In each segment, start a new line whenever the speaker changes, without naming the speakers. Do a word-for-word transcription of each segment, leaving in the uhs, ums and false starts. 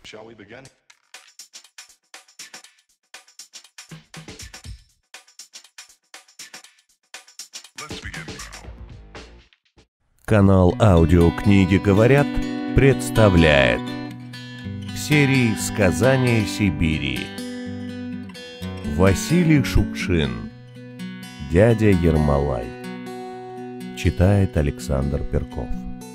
Канал «Аудиокниги говорят» представляет в серии «Сказания Сибири» Василий Шукшин «Дядя Ермолай». Читает Александр Перков.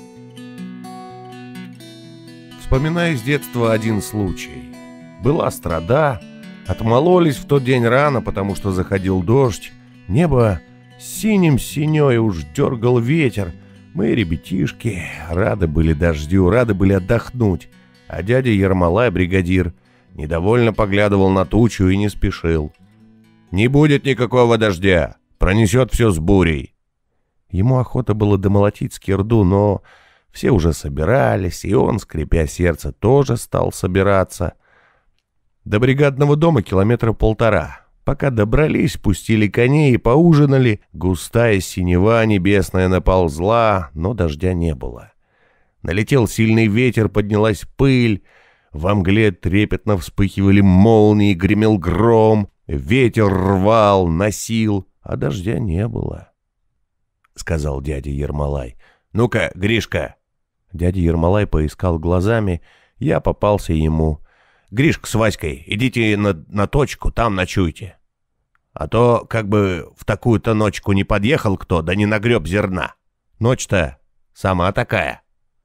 Вспоминаю с детства один случай. Была страда, отмололись в тот день рано, потому что заходил дождь. Небо синим синёй уж дергал ветер. Мы, ребятишки, рады были дождю, рады были отдохнуть. А дядя Ермолай, бригадир, недовольно поглядывал на тучу и не спешил. «Не будет никакого дождя, пронесет все с бурей». Ему охота было домолотить скирду, но все уже собирались, и он, скрипя сердце, тоже стал собираться. До бригадного дома километра полтора. Пока добрались, пустили коней и поужинали. Густая синева небесная наползла, но дождя не было. Налетел сильный ветер, поднялась пыль. Во мгле трепетно вспыхивали молнии, гремел гром. Ветер рвал, носил, а дождя не было. — сказал дядя Ермолай. — Ну-ка, Гришка. Дядя Ермолай поискал глазами. Я попался ему. Гришка с Васькой, идите на, на точку, там ночуйте. А то как бы в такую-то ночку не подъехал кто, да не нагреб зерна. Ночь-то сама такая.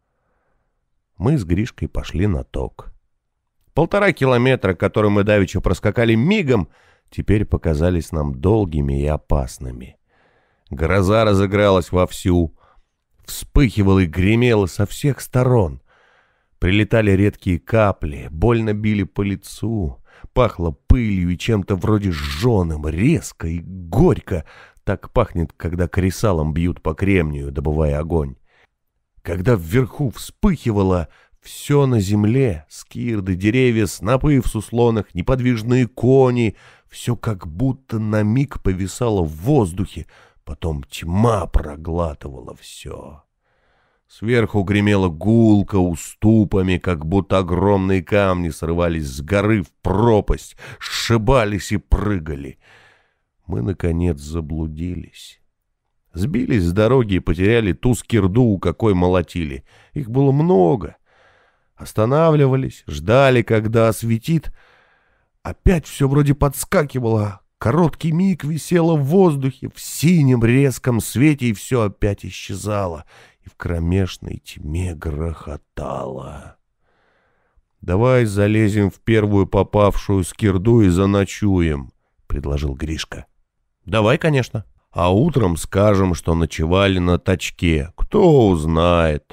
Мы с Гришкой пошли на ток. Полтора километра, которые мы давеча проскакали мигом, теперь показались нам долгими и опасными. Гроза разыгралась вовсю, вспыхивала и гремела со всех сторон. Прилетали редкие капли, больно били по лицу, пахло пылью и чем-то вроде жженым, резко и горько. Так пахнет, когда кресалом бьют по кремнию, добывая огонь. Когда вверху вспыхивало все на земле, скирды, деревья, снопы в суслонах, неподвижные кони, все как будто на миг повисало в воздухе, потом тьма проглатывала все. Сверху гремела гулко уступами, как будто огромные камни срывались с горы в пропасть, сшибались и прыгали. Мы, наконец, заблудились. Сбились с дороги и потеряли ту скирду, у какой молотили. Их было много. Останавливались, ждали, когда осветит. Опять все вроде подскакивало. Короткий миг висело в воздухе, в синем резком свете, и все опять исчезало. И в кромешной тьме грохотало. «Давай залезем в первую попавшую скирду и заночуем», — предложил Гришка. «Давай, конечно. А утром скажем, что ночевали на точке. Кто узнает».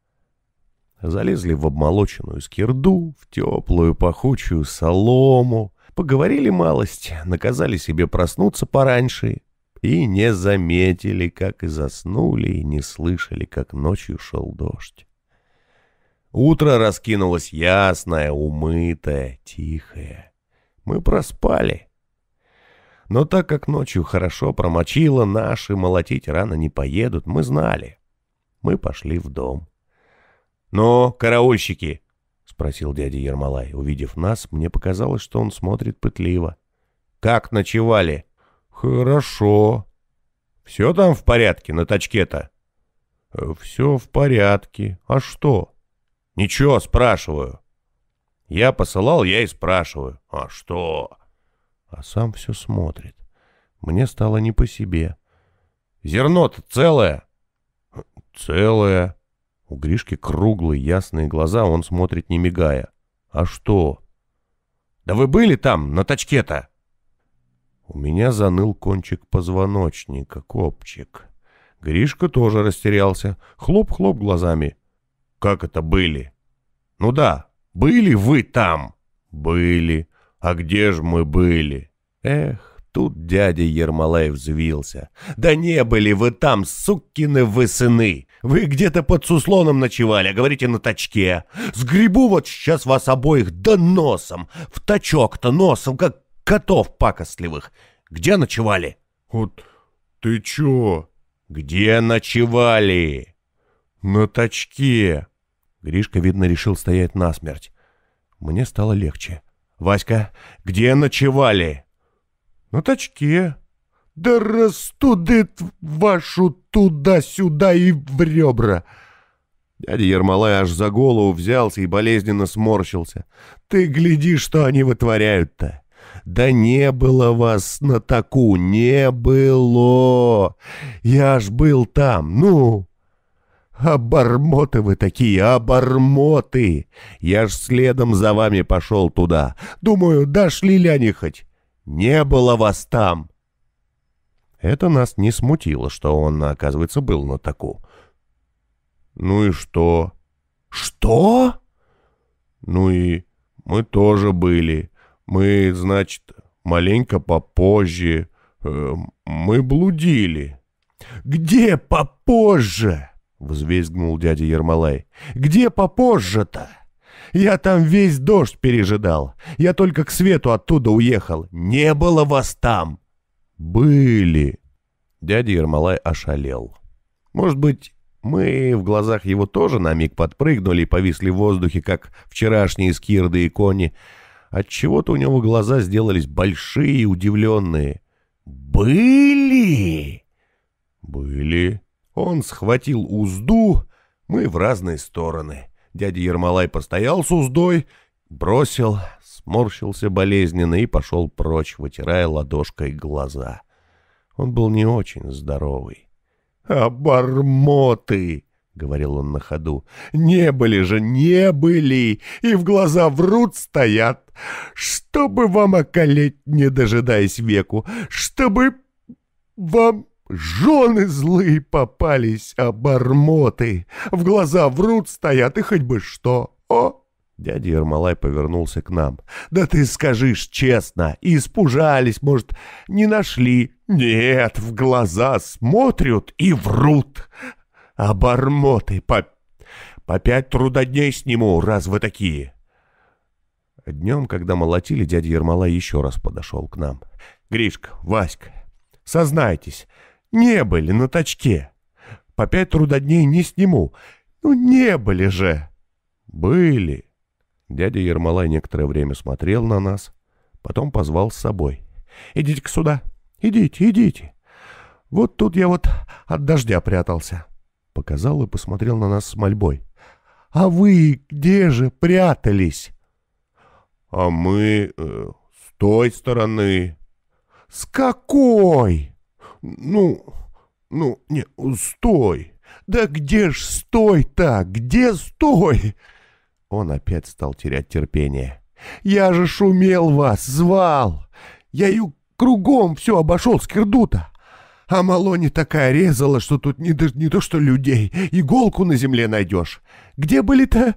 Залезли в обмолоченную скирду, в теплую пахучую солому, поговорили малость, наказали себе проснуться пораньше и не заметили, как и заснули, и не слышали, как ночью шел дождь. Утро раскинулось ясное, умытое, тихое. Мы проспали. Но так как ночью хорошо промочило, наши молотить рано не поедут, мы знали. Мы пошли в дом. «Ну, караульщики?» — спросил дядя Ермолай. Увидев нас, мне показалось, что он смотрит пытливо. «Как ночевали?» «Хорошо. Все там в порядке на точке-то?» «Все в порядке. А что?» «Ничего, спрашиваю». «Я посылал, я и спрашиваю». «А что?» А сам все смотрит. Мне стало не по себе. «Зерно-то целое?» «Целое». У Гришки круглые ясные глаза, он смотрит не мигая. «А что?» «Да вы были там, на точке-то?» У меня заныл кончик позвоночника, копчик. Гришка тоже растерялся. Хлоп-хлоп глазами. «Как это были?» «Ну да, были вы там?» «Были. А где же мы были?» Эх, тут дядя Ермолай взвился. «Да не были вы там, сукины вы сыны! Вы где-то под суслоном ночевали, а говорите на точке. Сгребу вот сейчас вас обоих да носом, в точок-то носом, как котов пакостливых. Где ночевали?» «Вот ты чё?» «Где ночевали?» «На точке». Гришка, видно, решил стоять насмерть. Мне стало легче. «Васька, где ночевали?» «На тачке». «Да растудит вашу туда-сюда и в ребра!» Дядя Ермолай аж за голову взялся и болезненно сморщился. «Ты гляди, что они вытворяют-то! Да не было вас на таку, не было! Я ж был там, ну! Обормоты вы такие, обормоты! Я ж следом за вами пошел туда. Думаю, дошли ли они хоть? Не было вас там!» Это нас не смутило, что он, оказывается, был на таку. «Ну и что?» «Что?» «Ну и мы тоже были. Мы, значит, маленько попозже. Э, мы блудили». «Где попозже?» — взвизгнул дядя Ермолай. «Где попозже-то? Я там весь дождь пережидал. Я только к свету оттуда уехал. Не было вас там». «Были». Дядя Ермолай ошалел. Может быть, мы в глазах его тоже на миг подпрыгнули и повисли в воздухе, как вчерашние скирды и кони. Отчего-то у него глаза сделались большие и удивленные. «Были?» «Были». Он схватил узду, мы в разные стороны. Дядя Ермолай постоял с уздой, бросил, сморщился болезненно и пошел прочь, вытирая ладошкой глаза. Он был не очень здоровый. «Обормоты!» — говорил он на ходу. «Не были же, не были! И в глаза врут стоят! Чтобы вам околеть, не дожидаясь веку! Чтобы вам жены злые попались, обормоты! В глаза врут стоят, и хоть бы что! О!» Дядя Ермолай повернулся к нам. «Да ты скажишь честно, испужались, может, не нашли?» «Нет, в глаза смотрят и врут. Обормоты, по, по пять трудодней сниму, раз вы такие». Днем, когда молотили, дядя Ермолай еще раз подошел к нам. «Гришка, Васька, сознайтесь, не были на тачке. По пять трудодней не сниму. Ну, не были же». «Были». Дядя Ермолай некоторое время смотрел на нас, потом позвал с собой. «Идите-ка сюда, идите, идите. Вот тут я вот от дождя прятался». Показал и посмотрел на нас с мольбой. «А вы где же прятались?» «А мы э, с той стороны». «С какой?» «Ну, ну, не, стой. Да где ж стой-то? Где стой?» Он опять стал терять терпение. «Я же шумел вас, звал. Я ее кругом все обошел скирду-то. А Малоне такая резала, что тут не, не то что людей, иголку на земле найдешь. Где были-то?»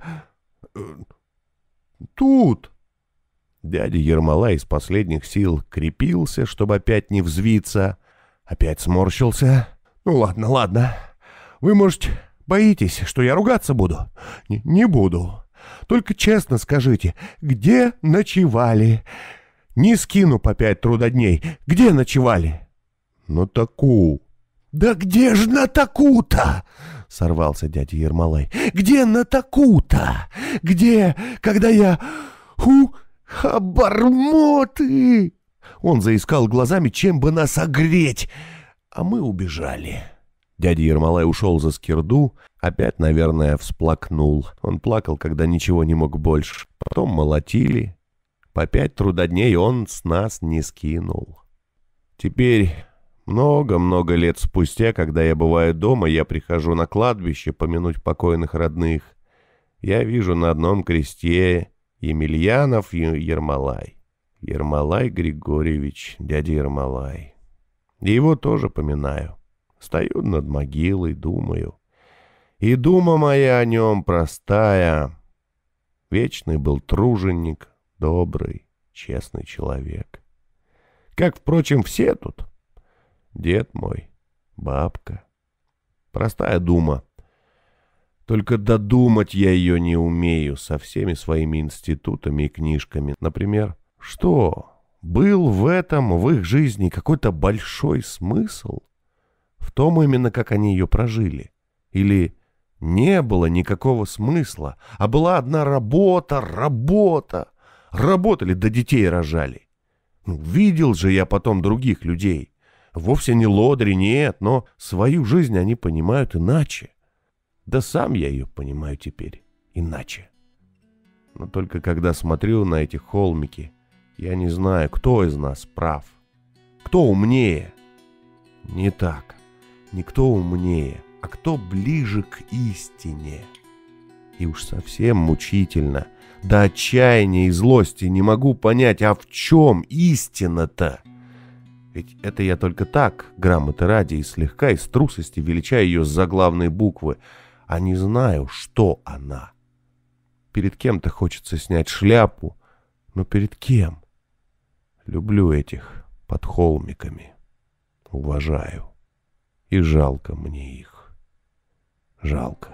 «Тут». Дядя Ермолай из последних сил крепился, чтобы опять не взвиться. Опять сморщился. «Ну ладно, ладно. Вы, может, боитесь, что я ругаться буду?» «Не, не буду. Только честно скажите, где ночевали? Не скину по пять трудодней. Где ночевали?» «На таку». «Да где ж на таку-то?» — сорвался дядя Ермолай. «Где на таку-то? Где, когда я... Ху, обормоты!» Он заискал глазами, чем бы нас огреть, а мы убежали. Дядя Ермолай ушел за скирду, опять, наверное, всплакнул. Он плакал, когда ничего не мог больше. Потом молотили. По пять трудодней он с нас не скинул. Теперь, много-много лет спустя, когда я бываю дома, я прихожу на кладбище помянуть покойных родных. Я вижу на одном кресте Емельянов и Ермолай. Ермолай Григорьевич, дядя Ермолай. И его тоже поминаю. Стою над могилой, думаю. И дума моя о нем простая. Вечный был труженик, добрый, честный человек. Как, впрочем, все тут. Дед мой, бабка. Простая дума. Только додумать я ее не умею со всеми своими институтами и книжками. Например, что? Был в этом, в их жизни какой-то большой смысл? В том именно, как они ее прожили? Или Не было никакого смысла, а была одна работа, работа. Работали, да детей рожали. Ну, видел же я потом других людей. Вовсе не лодыри, нет, но свою жизнь они понимают иначе. Да сам я ее понимаю теперь иначе. Но только когда смотрю на эти холмики, я не знаю, кто из нас прав. Кто умнее? Не так. Не кто умнее, а кто ближе к истине. И уж совсем мучительно, до отчаяния и злости не могу понять, а в чем истина-то? Ведь это я только так, грамоты ради, и слегка из трусости величаю ее с заглавной буквы, а не знаю, что она. Перед кем-то хочется снять шляпу, но перед кем? Люблю этих под холмиками, уважаю, и жалко мне их, жалко.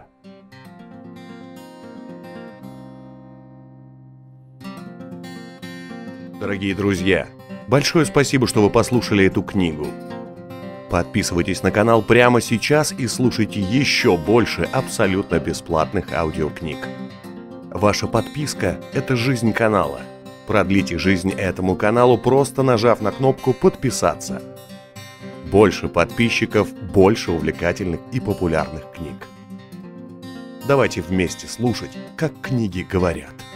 Дорогие друзья, большое спасибо, что вы послушали эту книгу. Подписывайтесь на канал прямо сейчас и слушайте еще больше абсолютно бесплатных аудиокниг. Ваша подписка – это жизнь канала. Продлите жизнь этому каналу, просто нажав на кнопку «Подписаться». Больше подписчиков, больше увлекательных и популярных книг. Давайте вместе слушать, как книги говорят.